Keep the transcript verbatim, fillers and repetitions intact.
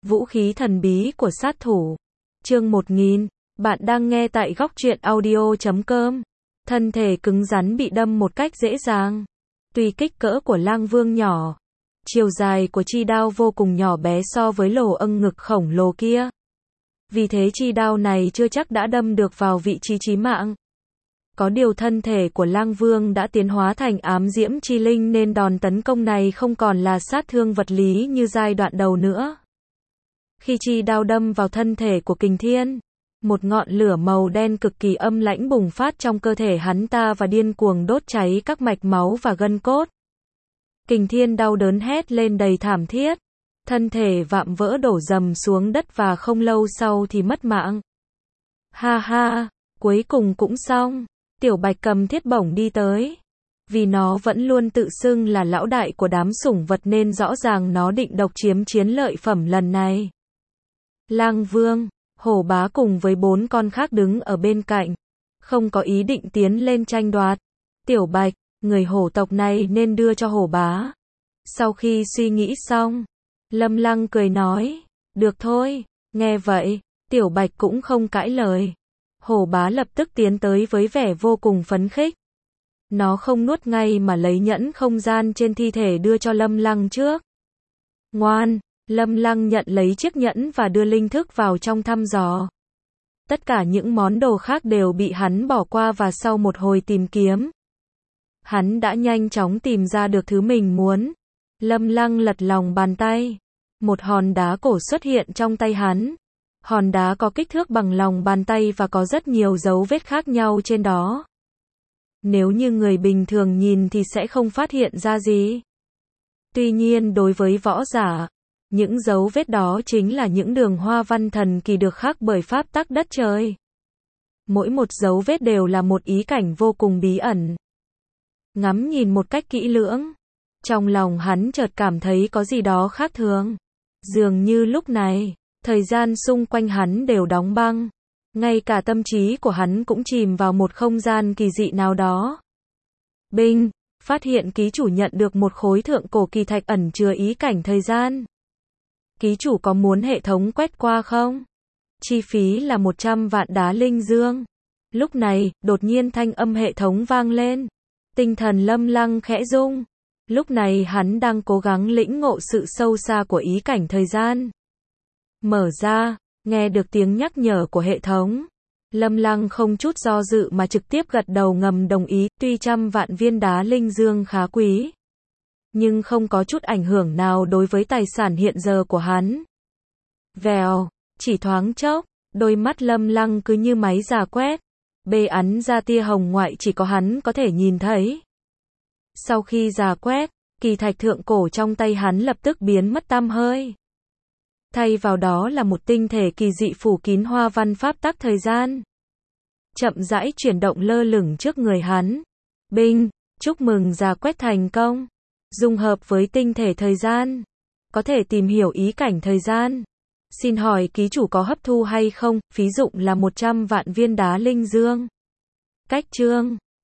Vũ khí thần bí của sát thủ. Chương một nghìn. Bạn đang nghe tại góc truyện audio chấm com. Thân thể cứng rắn bị đâm một cách dễ dàng. Tuy kích cỡ của Lang Vương nhỏ, chiều dài của chi đao vô cùng nhỏ bé so với lỗ âng ngực khổng lồ kia. Vì thế chi đao này chưa chắc đã đâm được vào vị trí chí mạng. Có điều thân thể của Lang Vương đã tiến hóa thành ám diễm chi linh nên đòn tấn công này không còn là sát thương vật lý như giai đoạn đầu nữa. Khi chi đao đâm vào thân thể của Kình Thiên, một ngọn lửa màu đen cực kỳ âm lãnh bùng phát trong cơ thể hắn ta và điên cuồng đốt cháy các mạch máu và gân cốt. Kình Thiên đau đớn hét lên đầy thảm thiết, thân thể vạm vỡ đổ dầm xuống đất và không lâu sau thì mất mạng. Ha ha, cuối cùng cũng xong. Tiểu Bạch cầm thiết bổng đi tới. Vì nó vẫn luôn tự xưng là lão đại của đám sủng vật nên rõ ràng nó định độc chiếm chiến lợi phẩm lần này. Lang Vương, Hổ Bá cùng với bốn con khác đứng ở bên cạnh, không có ý định tiến lên tranh đoạt. Tiểu Bạch, người hổ tộc này nên đưa cho Hổ Bá. Sau khi suy nghĩ xong, Lâm Lăng cười nói, được thôi. Nghe vậy, Tiểu Bạch cũng không cãi lời. Hổ Bá lập tức tiến tới với vẻ vô cùng phấn khích. Nó không nuốt ngay mà lấy nhẫn không gian trên thi thể đưa cho Lâm Lăng trước. Ngoan, Lâm Lăng nhận lấy chiếc nhẫn và đưa linh thức vào trong thăm dò. Tất cả những món đồ khác đều bị hắn bỏ qua và sau một hồi tìm kiếm, hắn đã nhanh chóng tìm ra được thứ mình muốn. Lâm Lăng lật lòng bàn tay. Một hòn đá cổ xuất hiện trong tay hắn. Hòn đá có kích thước bằng lòng bàn tay và có rất nhiều dấu vết khác nhau trên đó. Nếu như người bình thường nhìn thì sẽ không phát hiện ra gì. Tuy nhiên đối với võ giả, những dấu vết đó chính là những đường hoa văn thần kỳ được khắc bởi pháp tắc đất trời. Mỗi một dấu vết đều là một ý cảnh vô cùng bí ẩn. Ngắm nhìn một cách kỹ lưỡng, trong lòng hắn chợt cảm thấy có gì đó khác thường. Dường như lúc này, thời gian xung quanh hắn đều đóng băng. Ngay cả tâm trí của hắn cũng chìm vào một không gian kỳ dị nào đó. Binh, phát hiện ký chủ nhận được một khối thượng cổ kỳ thạch ẩn chứa ý cảnh thời gian. Ký chủ có muốn hệ thống quét qua không? Chi phí là một trăm vạn đá linh dương. Lúc này, đột nhiên thanh âm hệ thống vang lên. Tinh thần Lâm Lăng khẽ rung. Lúc này hắn đang cố gắng lĩnh ngộ sự sâu xa của ý cảnh thời gian. Mở ra, nghe được tiếng nhắc nhở của hệ thống. Lâm Lăng không chút do dự mà trực tiếp gật đầu ngầm đồng ý. Tuy trăm vạn viên đá linh dương khá quý, nhưng không có chút ảnh hưởng nào đối với tài sản hiện giờ của hắn. Vèo, chỉ thoáng chốc, đôi mắt Lâm Lăng cứ như máy già quét, bê ắn ra tia hồng ngoại chỉ có hắn có thể nhìn thấy. Sau khi già quét, kỳ thạch thượng cổ trong tay hắn lập tức biến mất tăm hơi. Thay vào đó là một tinh thể kỳ dị phủ kín hoa văn pháp tắc thời gian, chậm rãi chuyển động lơ lửng trước người hắn. Binh, chúc mừng già quét thành công. Dung hợp với tinh thể thời gian, có thể tìm hiểu ý cảnh thời gian. Xin hỏi ký chủ có hấp thu hay không? Phí dụng là một trăm vạn viên đá linh dương. Cách chương